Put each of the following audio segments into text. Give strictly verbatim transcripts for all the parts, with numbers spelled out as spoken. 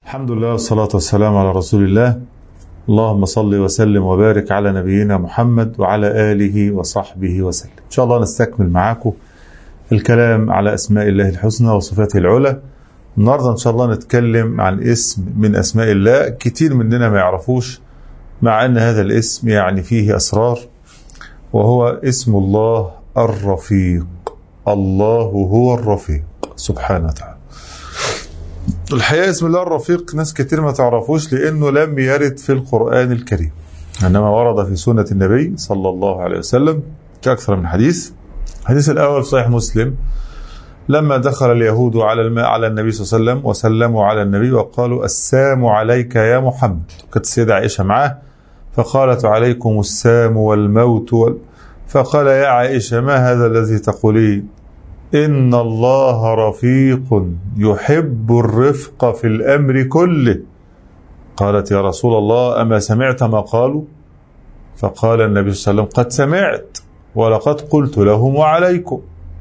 الحمد لله والصلاة والسلام على رسول الله. اللهم صل وسلم وبارك على نبينا محمد وعلى آله وصحبه وسلم. إن شاء الله نستكمل معاكم الكلام على أسماء الله الحسنى وصفاته العلى. النهاردة إن شاء الله نتكلم عن اسم من أسماء الله كتير مننا ما يعرفوش، مع أن هذا الاسم يعني فيه أسرار، وهو اسم الله الرفيق. الله هو الرفيق سبحانه وتعالى. الحقيقة اسم الله الرفيق ناس كتير ما تعرفوش لأنه لم يرد في القرآن الكريم، إنما ورد في سنة النبي صلى الله عليه وسلم في أكثر من حديث. الحديث الأول في صحيح مسلم، لما دخل اليهود على الماء على النبي صلى الله عليه وسلم وسلموا على النبي وقالوا السام عليك يا محمد، كانت السيدة عائشة معاه فقالت عليكم السام والموت وال... فقال يا عائشة ما هذا الذي تقولين؟ إن الله رفيق يحب الرفق في الأمر كله. قالت يا رسول الله أما سمعت ما قالوا؟ فقال النبي صلى الله عليه وسلم قد سمعت ولقد قلت لهم وعليكم.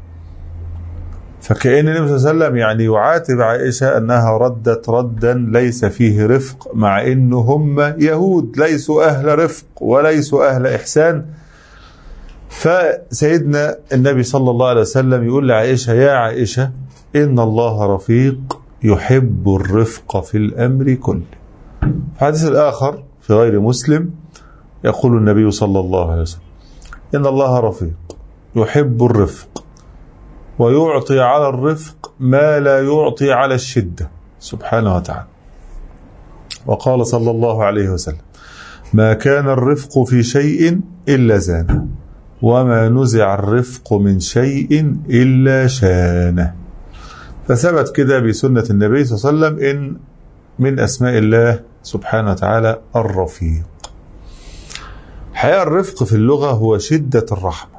فكأن النبي صلى الله عليه وسلم يعني يعاتب عائشة أنها ردت ردا ليس فيه رفق، مع إنه هم يهود ليسوا أهل رفق وليسوا أهل إحسان. فسيدنا النبي صلى الله عليه وسلم يقول لعائشة يا عائشة إن الله رفيق يحب الرفق في الأمر كله. في الحديث الآخر في غير مسلم يقول النبي صلى الله عليه وسلم إن الله رفيق يحب الرفق ويعطي على الرفق ما لا يعطي على الشدة سبحانه وتعالى. وقال صلى الله عليه وسلم ما كان الرفق في شيء إلا زانه وما نزع الرفق من شيء إلا شانه. فثبت كده بسنة النبي صلى الله عليه وسلم إن من أسماء الله سبحانه وتعالى الرفيق. حقيقة الرفق في اللغة هو شدة الرحمة،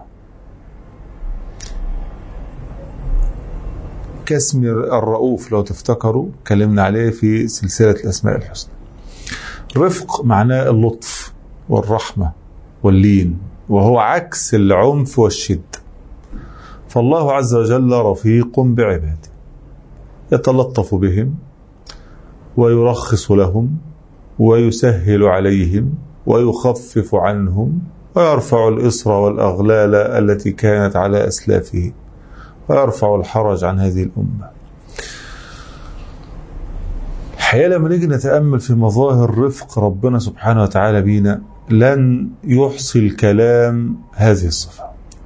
كاسم الرؤوف لو تفتكروا كلمنا عليه في سلسلة الأسماء الحسنى. الرفق معناه اللطف والرحمة واللين، وهو عكس العنف والشدة. فالله عز وجل رفيق بعباده، يتلطف بهم ويرخص لهم ويسهل عليهم ويخفف عنهم ويرفع الإصر والأغلال التي كانت على أسلافهم ويرفع الحرج عن هذه الأمة. الحقيقة لما نيجي نتأمل في مظاهر رفق ربنا سبحانه وتعالى بينا لن يحصي الكلام هذه الصفة.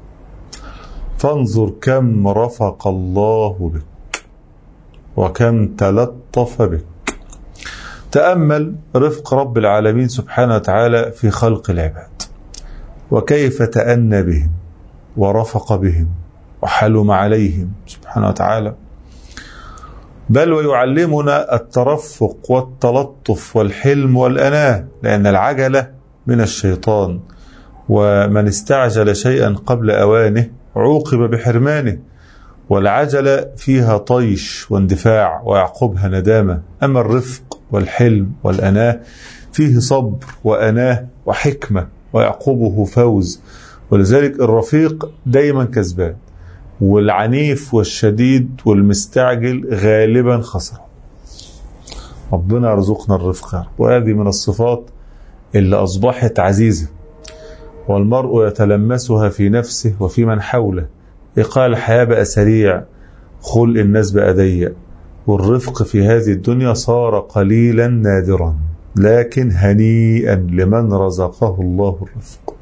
فانظر كم رفق الله بك وكم تلطف بك. تأمل رفق رب العالمين سبحانه وتعالى في خلق العباد، وكيف تأنى بهم ورفق بهم وحلم عليهم سبحانه وتعالى، بل ويعلمنا الترفق والتلطف والحلم والأناة، لأن العجلة من الشيطان، ومن استعجل شيئا قبل أوانه عوقب بحرمانه، والعجلة فيها طيش واندفاع ويعقبها ندامة. أما الرفق والحلم والأناة فيه صبر وأناة وحكمة ويعقبه فوز. ولذلك الرفيق دايما كسبان، والعنيف والشديد والمستعجل غالبا خسر. ربنا يرزقنا الرفق، وهذه من الصفات اللي أصبحت عزيزة، والمرء يتلمسها في نفسه وفي من حوله. إقال الحياة بقى سريع، خلق الناس بقى ضيق، والرفق في هذه الدنيا صار قليلا نادرا، لكن هنيئا لمن رزقه الله الرفق.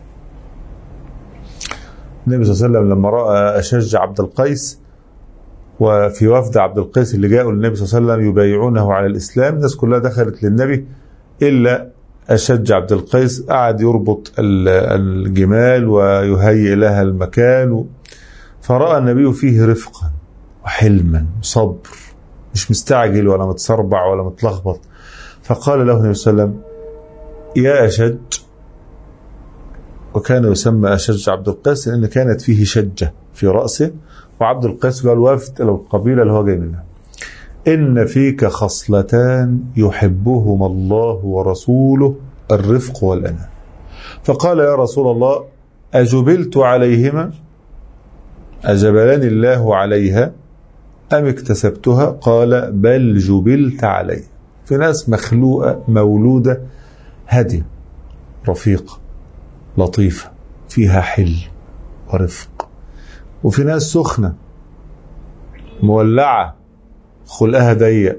النبي صلى الله عليه وسلم لما رأى أشج عبد القيس وفي وفد عبد القيس اللي جاءوا للنبي صلى الله عليه وسلم يبايعونه على الإسلام، الناس كلها دخلت للنبي إلا أشج عبد القيس، قعد يربط الجمال ويهيئ لها المكان. فرأى النبي فيه رفقا وحلما وصبر، مش مستعجل ولا متسربع ولا متلخبط. فقال له النبي صلى الله عليه وسلم يا أشج، وكان يسمى أشج عبد القيس لأن كانت فيه شجة في رأسه، وعبد القيس قال الوفد أو القبيلة اللي هو جاي منها، إن فيك خصلتان يحبهما الله ورسوله الرفق والأناة. فقال يا رسول الله أجبلت عليهما؟ أجبلني الله عليها أم اكتسبتها؟ قال بل جبلت عليه. في ناس مخلوقة مولودة هادية رفيقة لطيفة فيها حل ورفق، وفي ناس سخنة مولعة خلقها ضيق.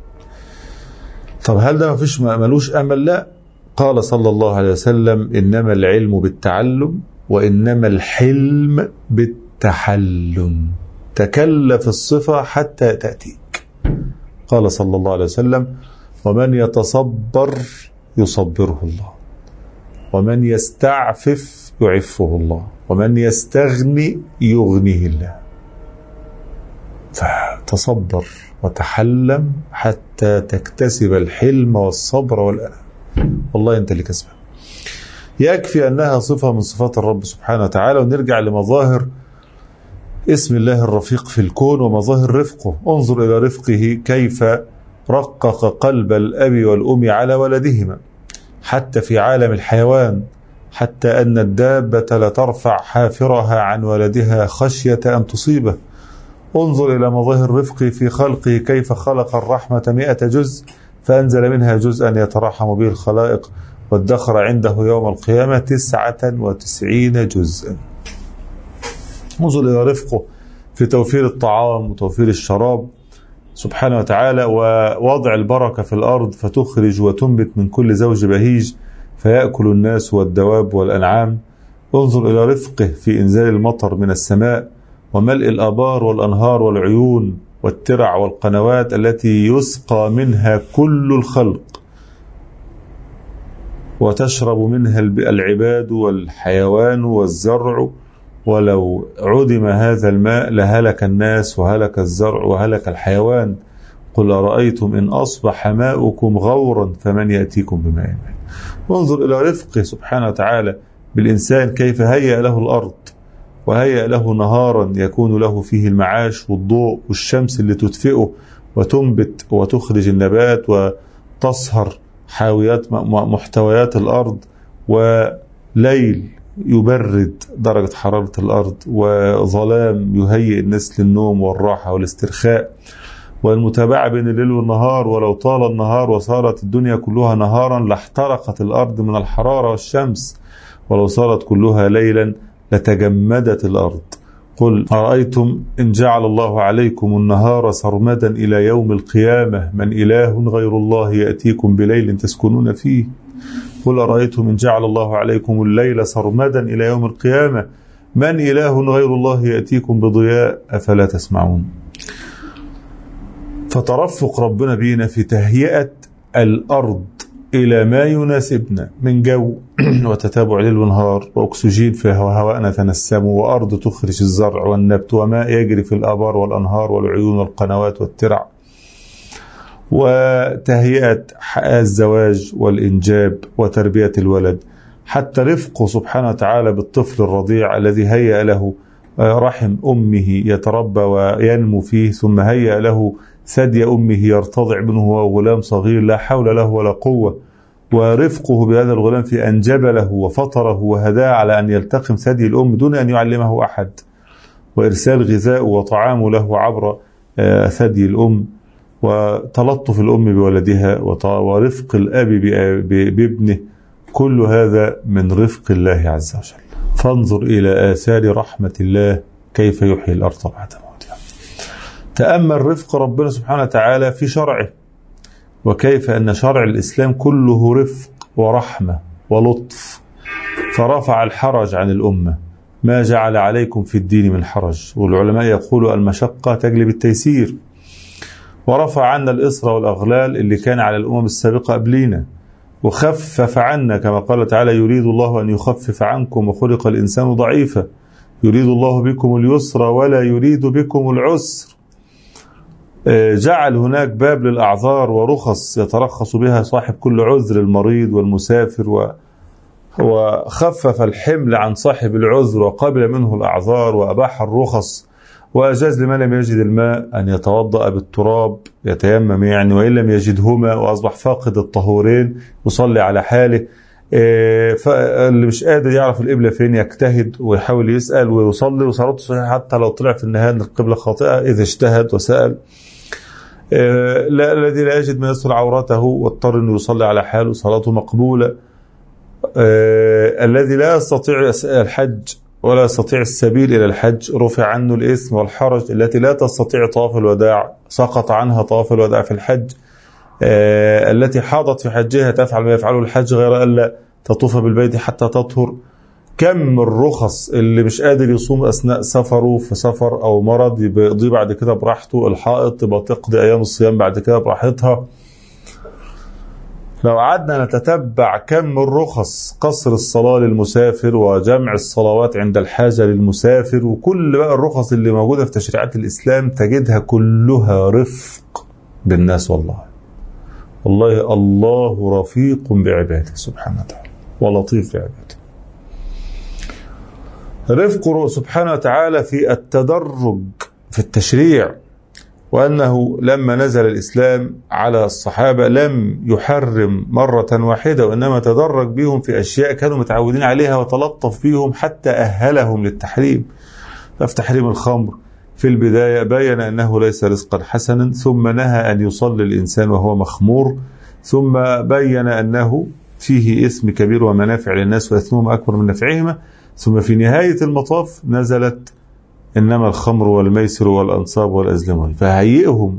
طب هل ده ما فيش ملوش أمل؟ لا. قال صلى الله عليه وسلم إنما العلم بالتعلم وإنما الحلم بالتحلم، تكلف الصفة حتى تأتيك. قال صلى الله عليه وسلم ومن يتصبر يصبره الله، ومن يستعفف يعفه الله، ومن يستغني يغنيه الله. فتصبر وتحلم حتى تكتسب الحلم والصبر والأنام، والله أنت اللي كسبه. يكفي أنها صفة من صفات الرب سبحانه وتعالى. ونرجع لمظاهر اسم الله الرفيق في الكون ومظاهر رفقه. انظر إلى رفقه كيف رقق قلب الأب والأم على ولدهما، حتى في عالم الحيوان، حتى أن الدابة لترفع حافرها عن ولدها خشية أن تصيبه. انظر إلى مظاهر رفقه في خلقه، كيف خلق الرحمة مئة جزء فأنزل منها جزءا يتراحم به الخلائق، وادخر عنده يوم القيامة تسعة وتسعين جزءا. انظر إلى رفقه في توفير الطعام وتوفير الشراب سبحانه وتعالى، ووضع البركة في الأرض فتخرج وتنبت من كل زوج بهيج فيأكل الناس والدواب والأنعام. انظر إلى رفقه في إنزال المطر من السماء وملء الآبار والأنهار والعيون والترع والقنوات التي يسقى منها كل الخلق وتشرب منها العباد والحيوان والزرع، ولو عدم هذا الماء لهلك الناس وهلك الزرع وهلك الحيوان. قل أرأيتم إن أصبح ماؤكم غورا فمن يأتيكم بماء معين. وانظر إلى رفقه سبحانه وتعالى بالإنسان، كيف هيأ له الأرض وهيأ له نهارا يكون له فيه المعاش والضوء، والشمس اللي تدفئه وتنبت وتخرج النبات وتصهر حاويات محتويات الأرض، وليل يبرد درجة حرارة الأرض، وظلام يهيئ الناس للنوم والراحة والاسترخاء، والمتابعة بين الليل والنهار. ولو طال النهار وصارت الدنيا كلها نهارا لاحترقت الأرض من الحرارة والشمس، ولو صارت كلها ليلا لتجمدت الأرض. قل أرأيتم إن جعل الله عليكم النهار سرمدا إلى يوم القيامة من إله غير الله يأتيكم بليل تسكنون فيه. قل أرأيتم إن جعل الله عليكم الليل سرمدا إلى يوم القيامة من إله غير الله يأتيكم بضياء أفلا تسمعون. فترفق ربنا بينا في تهيئة الأرض إلى ما يناسبنا من جو وتتابع ليل ونهار، وأكسجين في هواء نتنسمه، وأرض تخرج الزرع والنبت، وماء يجري في الآبار والأنهار والعيون والقنوات والترع، وتهيئة الزواج والإنجاب وتربية الولد، حتى رفقه سبحانه وتعالى بالطفل الرضيع الذي هيأ له رحم أمه يتربى وينمو فيه، ثم هيأ له ثدي أمه يرتضع منه وهو غلام صغير لا حول له ولا قوة، ورفقه بهذا الغلام في أن جبله وفطره وهداه على أن يلتقم ثدي الأم دون أن يعلمه أحد، وإرسال غذاء وطعام له عبر ثدي الأم، وتلطف الأم بولدها، ورفق الأب بابنه. كل هذا من رفق الله عز وجل. فانظر إلى آثار رحمة الله كيف يحيي الأرض بعد موتها. تأمل رفق ربنا سبحانه وتعالى في شرعه، وكيف أن شرع الإسلام كله رفق ورحمة ولطف، فرفع الحرج عن الأمة، ما جعل عليكم في الدين من حرج، والعلماء يقولوا المشقة تجلب التيسير، ورفع عنا الإصر والأغلال اللي كان على الأمم السابقة قبلينا، وخفف عنا كما قال تعالى يريد الله أن يخفف عنكم وخلق الإنسان ضعيفا يريد الله بكم اليسر ولا يريد بكم العسر. جعل هناك باب للأعذار ورخص يترخص بها صاحب كل عذر، المريض والمسافر، و وخفف الحمل عن صاحب العذر وقبل منه الأعذار، وأباح الرخص، وأجاز لمن لم يجد الماء أن يتوضأ بالتراب يتيمم يعني، وإن لم يجدهما وأصبح فاقد الطهورين يصلي على حاله. فاللي مش قادر يعرف القبلة فين يجتهد ويحاول يسأل ويصلي وصلاته صحيحة حتى لو طلع في النهاية أن القبلة خاطئة إذا اجتهد وسأل. لا الذي لا يجد من يستر عورته واضطر انه يصلي على حاله صلاته مقبولة. الذي لا يستطيع الحج ولا يستطيع السبيل إلى الحج رفع عنه الإثم والحرج. التي لا تستطيع طواف الوداع سقط عنها طواف الوداع في الحج. التي حاضت في حجها تفعل ما يفعله الحج غير ألا تطوف بالبيت حتى تطهر. كم الرخص اللي مش قادر يصوم أثناء سفره في سفر أو مرض يقضي بعد كده براحته. الحائط تبقى تقضي أيام الصيام بعد كده براحتها. لو قعدنا نتتبع كم الرخص، قصر الصلاة للمسافر وجمع الصلوات عند الحاجة للمسافر وكل بقى الرخص اللي موجودة في تشريعات الإسلام تجدها كلها رفق بالناس. والله والله الله رفيق بعباده سبحانه وتعالى ولطيف بعباده. رفقه سبحانه وتعالى في التدرج في التشريع، وأنه لما نزل الإسلام على الصحابة لم يحرم مرة واحدة وإنما تدرج بهم في أشياء كانوا متعودين عليها وتلطف بهم حتى أهلهم للتحريم. ففي تحريم الخمر في البداية بين أنه ليس رزقا حسنا، ثم نهى أن يصلي الإنسان وهو مخمور، ثم بين أنه فيه اسم كبير ومنافع للناس وإثمهم أكبر من نفعهما، ثم في نهاية المطاف نزلت إنما الخمر والميسر والأنصاب والأزلام، فهيئهم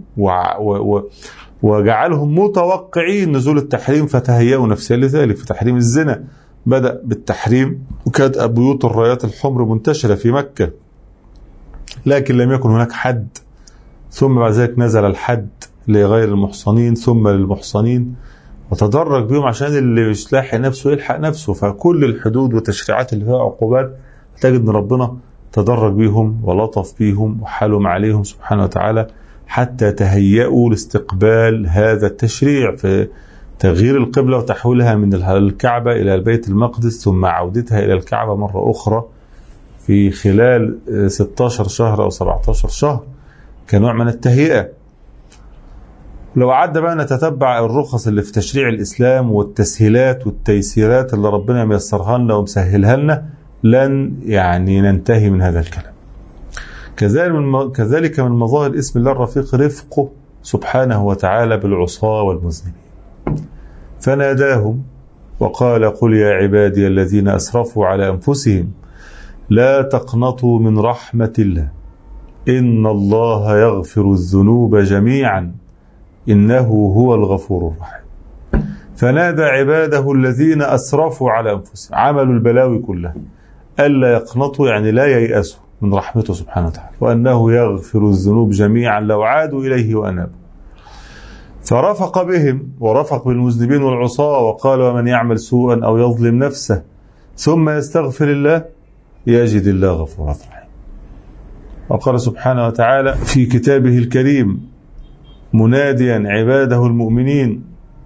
وجعلهم متوقعين نزول التحريم فتهيئوا نفسيا لذلك. في تحريم الزنا بدأ بالتحريم وكانت بيوت الرايات الحمر منتشرة في مكة لكن لم يكن هناك حد، ثم بعد ذلك نزل الحد لغير المحصنين ثم للمحصنين وتدرج بهم عشان اللي مش لاحق نفسه يلحق نفسه. فكل الحدود والتشريعات اللي فيها عقوبات تجد ان ربنا تدرج بهم ولطف بهم وحلم عليهم سبحانه وتعالى حتى تهيئوا لاستقبال هذا التشريع في تغيير القبلة وتحويلها من الكعبة إلى البيت المقدس ثم عودتها إلى الكعبة مرة أخرى في خلال ستة عشر شهر أو سبعة عشر شهر كنوع من التهيئة. لو قعدنا بقى نتتبع الرخص اللي في تشريع الإسلام والتسهيلات والتيسيرات اللي ربنا ميسرها لنا ومسهلها لنا لن يعني ننتهي من هذا الكلام. كذلك من كذلك من مظاهر اسم الله الرفيق رفقه سبحانه وتعالى بالعصاة والمذنبين. فناداهم وقال قل يا عبادي الذين أسرفوا على أنفسهم لا تقنطوا من رحمة الله إن الله يغفر الذنوب جميعا إنه هو الغفور الرحيم. فنادى عباده الذين أسرفوا على أنفسهم عملوا البلاوي كلها ألا يقنطوا يعني لا ييأسوا من رحمته سبحانه وتعالى وأنه يغفر الذنوب جميعا لو عادوا إليه وأنابوا. فرفق بهم ورفق بالمذنبين والعصاة وقال ومن يعمل سوءا أو يظلم نفسه ثم يستغفر الله يجد الله غفورا رحيما. وقال سبحانه وتعالى في كتابه الكريم مناديا عباده المؤمنين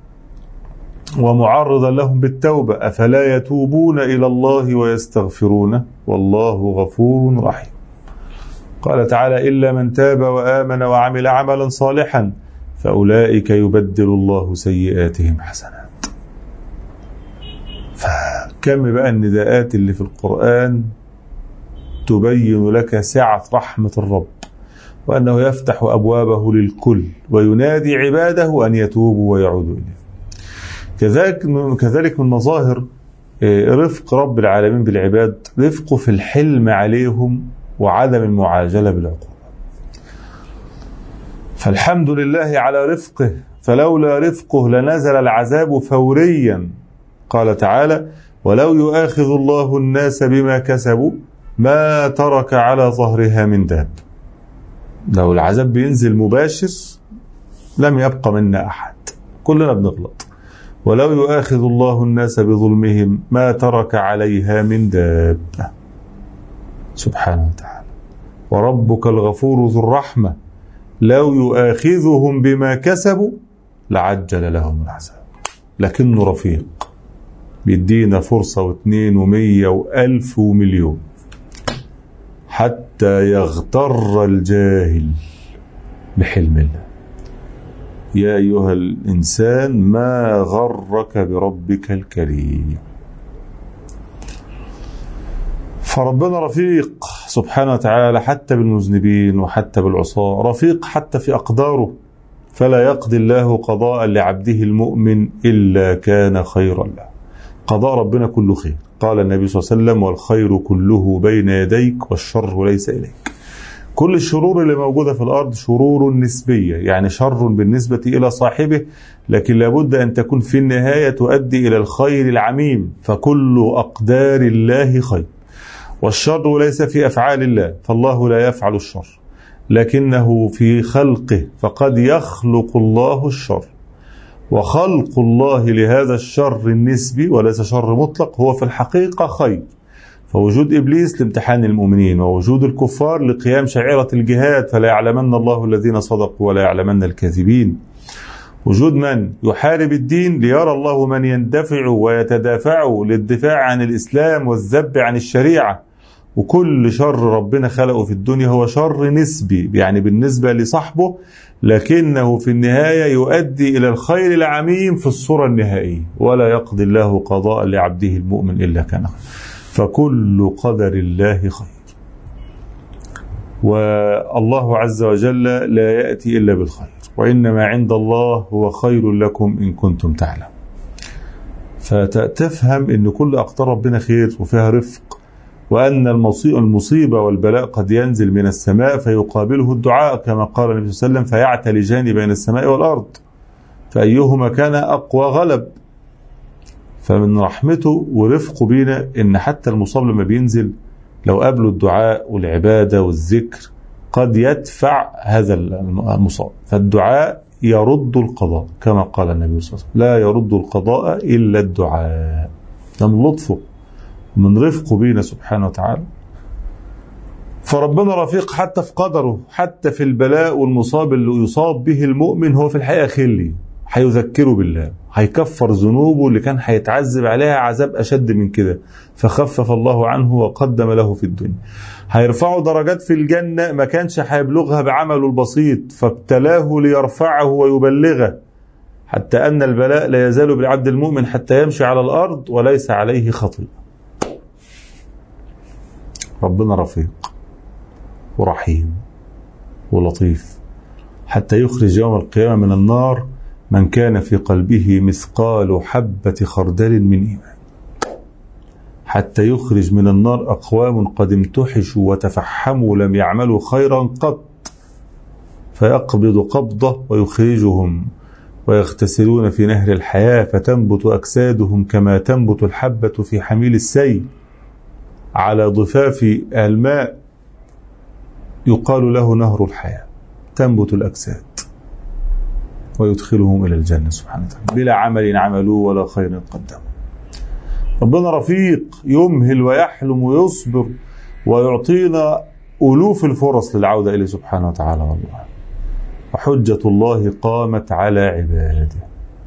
ومعرضا لهم بالتوبة أفلا يتوبون إلى الله ويستغفرونه والله غفور رحيم. قال تعالى إلا من تاب وآمن وعمل عملا صالحا فأولئك يبدل الله سيئاتهم حسنات. فكم بقى النداءات اللي في القرآن تبين لك سعة رحمة الرب وأنه يفتح أبوابه للكل وينادي عباده أن يتوبوا ويعودوا إليه. كذلك كذلك من مظاهر رفق رب العالمين بالعباد رفقه في الحلم عليهم وعدم المعاجلة بالعقوبة. فالحمد لله على رفقه فلولا رفقه لنزل العذاب فوريا. قال تعالى ولو يؤاخذ الله الناس بما كسبوا ما ترك على ظهرها من داب. لو العذاب بينزل مباشر لم يبقى منا أحد كلنا بنغلط. ولو يؤاخذ الله الناس بظلمهم ما ترك عليها من دابة سبحانه وتعالى. وربك الغفور ذو الرحمة لو يؤاخذهم بما كسبوا لعجل لهم العذاب لكنه رفيق بيدينا فرصة واثنين ومية وألف ومليون حتى يغتر الجاهل بحلم الله. يا أيها الإنسان ما غرك بربك الكريم. فربنا رفيق سبحانه وتعالى حتى بالمذنبين وحتى بالعصاة، رفيق حتى في أقداره فلا يقضي الله قضاء لعبده المؤمن إلا كان خيرا له. قضاء ربنا كله خير. قال النبي صلى الله عليه وسلم: والخير كله بين يديك والشر ليس إليك. كل الشرور اللي موجودة في الأرض شرور نسبية، يعني شر بالنسبة إلى صاحبه، لكن لابد أن تكون في النهاية تؤدي إلى الخير العميم، فكل أقدار الله خير. والشر ليس في أفعال الله، فالله لا يفعل الشر، لكنه في خلقه، فقد يخلق الله الشر. وخلق الله لهذا الشر النسبي وليس شر مطلق هو في الحقيقة خير. فوجود إبليس لامتحان المؤمنين، ووجود الكفار لقيام شعيرة الجهاد، فلا يعلمن الله الذين صدقوا ولا يعلمن الكاذبين. وجود من يحارب الدين ليرى الله من يندفع ويتدافع للدفاع عن الإسلام والذب عن الشريعة. وكل شر ربنا خلقه في الدنيا هو شر نسبي، يعني بالنسبة لصاحبه، لكنه في النهاية يؤدي إلى الخير العميم في الصورة النهائية. ولا يقضي الله قضاء لعبده المؤمن إلا كان خير. فكل قدر الله خير. والله عز وجل لا يأتي إلا بالخير، وإنما عند الله هو خير لكم إن كنتم تعلم. فتفهم أن كل أقدار ربنا خير وفيها رفق، وأن المصيبة والبلاء قد ينزل من السماء فيقابله الدعاء كما قال النبي صلى الله عليه وسلم: فيعتلجان بين السماء والأرض فأيهما كان أقوى غلب. فمن رحمته ورفقه بينا إن حتى المصاب لما بينزل لو قابله الدعاء والعبادة والذكر قد يدفع هذا المصاب. فالدعاء يرد القضاء كما قال النبي صلى الله عليه وسلم: لا يرد القضاء إلا الدعاء. ده من لطفه من رفقه بينا سبحانه وتعالى. فربنا رفيق حتى في قدره، حتى في البلاء والمصاب اللي يصاب به المؤمن هو في الحقيقة خلي، هيذكره بالله، هيكفر ذنوبه اللي كان هيتعذب عليها عذاب أشد من كده، فخفف الله عنه وقدم له في الدنيا. هيرفعه درجات في الجنة ما كانش هيبلغها بعمله البسيط، فابتلاه ليرفعه ويبلغه، حتى أن البلاء لا يزال بالعبد المؤمن حتى يمشي على الأرض وليس عليه خطيئة. ربنا رفيق ورحيم ولطيف، حتى يخرج يوم القيامة من النار من كان في قلبه مثقال حبة خردل من إيمان، حتى يخرج من النار أقوام قد امتحشوا وتفحموا لم يعملوا خيرا قط، فيقبض قبضة ويخرجهم ويغتسلون في نهر الحياة فتنبت أجسادهم كما تنبت الحبة في حميل السيل على ضفاف الماء، يقال له نهر الحياة، تنبت الأجساد ويدخلهم إلى الجنة سبحانه وتعالى بلا عمل عملوه ولا خير قدموا. ربنا رفيق يمهل ويحلم ويصبر ويعطينا ألوف الفرص للعودة إليه سبحانه وتعالى. والله وحجة الله قامت على عباده.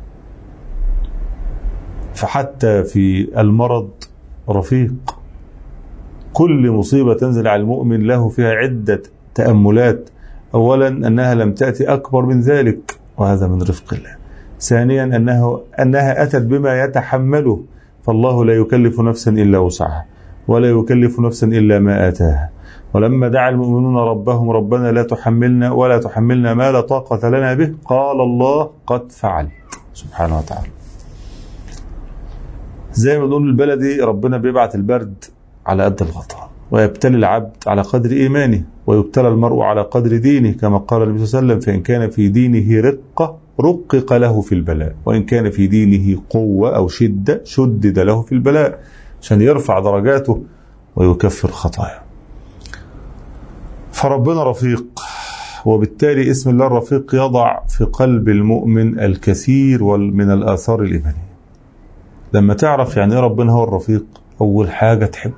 فحتى في المرض رفيق، كل مصيبة تنزل على المؤمن له فيها عدة تأملات. أولا أنها لم تأتي أكبر من ذلك وهذا من رفق الله. ثانيا أنه أنها أتت بما يتحمله، فالله لا يكلف نفسا إلا وسعها ولا يكلف نفسا إلا ما آتاها. ولما دعا المؤمنون ربهم ربنا لا تحملنا ولا تحملنا ما لا طاقة لنا به، قال الله قد فعلت سبحانه وتعالى. زي ما نقول البلدي، ربنا بيبعت البرد على قد الغطاء، ويبتلي العبد على قدر إيمانه، ويبتلى المرء على قدر دينه كما قال النبي صلى الله عليه وسلم: فإن كان في دينه رقة رقق له في البلاء، وإن كان في دينه قوة أو شدة شدد له في البلاء، عشان يرفع درجاته ويكفر خطاياه. فربنا رفيق، وبالتالي اسم الله الرفيق يضع في قلب المؤمن الكثير من الآثار الإيمانية. لما تعرف يعني ربنا هو الرفيق، أول حاجة تحبه،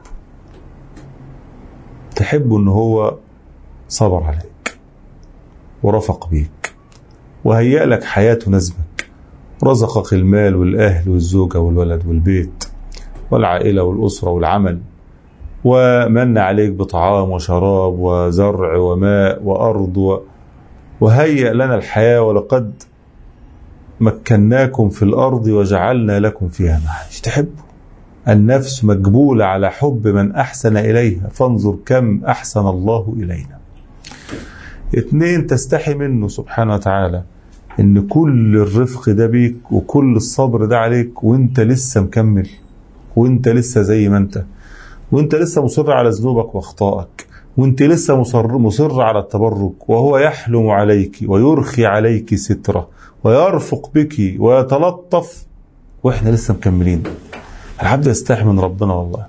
تحبه أنه هو صبر عليك ورفق بيك وهيأ لك حياة تناسبك، رزقك المال والأهل والزوجة والولد والبيت والعائلة والأسرة والعمل، ومن عليك بطعام وشراب وزرع وماء وأرض و... وهيأ لنا الحياة، ولقد مكناكم في الأرض وجعلنا لكم فيها معايش. تحبه. النفس مجبولة على حب من أحسن إليها، فانظر كم أحسن الله إلينا. اثنين، تستحي منه سبحانه وتعالى، ان كل الرفق ده بيك وكل الصبر ده عليك وانت لسه مكمل، وانت لسه زي ما انت، وانت لسه مصر على ذنوبك واخطائك، وانت لسه مصر, مصر على التبرج، وهو يحلم عليك ويرخي عليك ستره ويرفق بك ويتلطف، واحنا لسه مكملين. العبد يستحي من ربنا والله.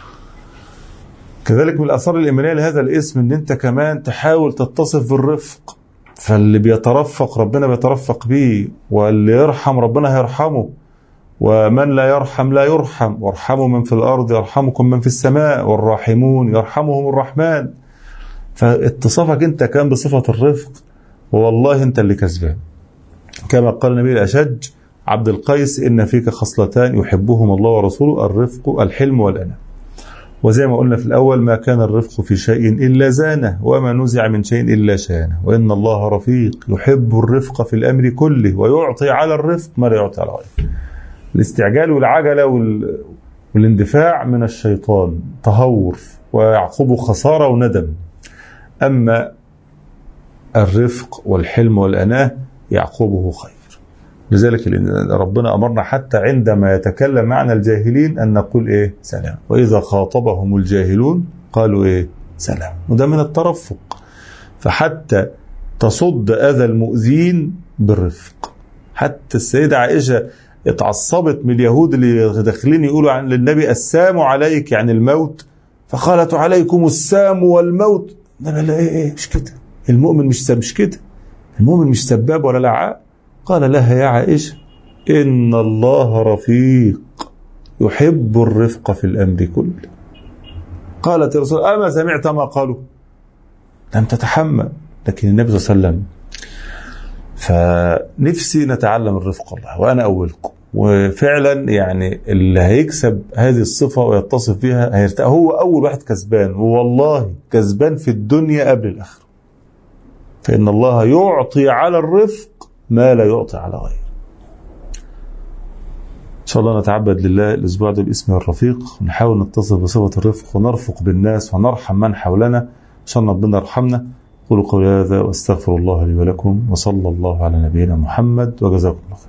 كذلك من الآثار الإيمانية لهذا الاسم ان انت كمان تحاول تتصف بالرفق، فاللي بيترفق ربنا بيترفق بيه، واللي يرحم ربنا هيرحمه، ومن لا يرحم لا يرحم، وارحموا من في الأرض يرحمكم من في السماء، والراحمون يرحمهم الرحمن. فاتصافك انت كان بصفة الرفق والله انت اللي كسبان. كما قال النبي الأشج عبد القيس إن فيك خصلتان يحبهم الله ورسوله، الرفق الحلم والأنام. وزي ما قلنا في الأول ما كان الرفق في شيء إلا زانه، وما نزع من شيء إلا شانه، وإن الله رفيق يحب الرفق في الأمر كله ويعطي على الرفق ما لا يعطي على غيره. الاستعجال والعجلة والاندفاع من الشيطان تهور ويعقبه خسارة وندم، أما الرفق والحلم والأناه يعقبه خير. لذلك ربنا أمرنا حتى عندما يتكلم معنا الجاهلين أن نقول إيه؟ سلام. وإذا خاطبهم الجاهلون قالوا إيه؟ سلام. وده من الترفق. فحتى تصد أذى المؤذين بالرفق. حتى السيدة عائشة اتعصبت من اليهود اللي داخلين يقولوا عن للنبي السام عليك يعني الموت، فقالت عليكم السام والموت. النبي لا إيه إيه مش كده، المؤمن مش مش كده، المؤمن مش سباب ولا لعاب. قال لها يا عائشة إن الله رفيق يحب الرفق في الأمر كله. قالت يا رسول أما سمعت ما قالوا؟ لم تتحمل. لكن النبي صلى الله عليه وسلم. فنفسي نتعلم الرفق الله وأنا أولكم، وفعلا يعني اللي هيكسب هذه الصفة ويتصف بها هيرتقى، هو أول واحد كسبان، والله كسبان في الدنيا قبل الآخرة. فإن الله يعطي على الرفق ما لا يعطي على غيره. إن شاء الله نتعبد لله الأسبوع ده باسم الرفيق، ونحاول نتصف بصفة الرفق ونرفق بالناس ونرحم من حولنا عشان ربنا يرحمنا. قولوا قولي هذا واستغفر الله لي ولكم، وصلى الله على نبينا محمد، وجزاكم الله خير.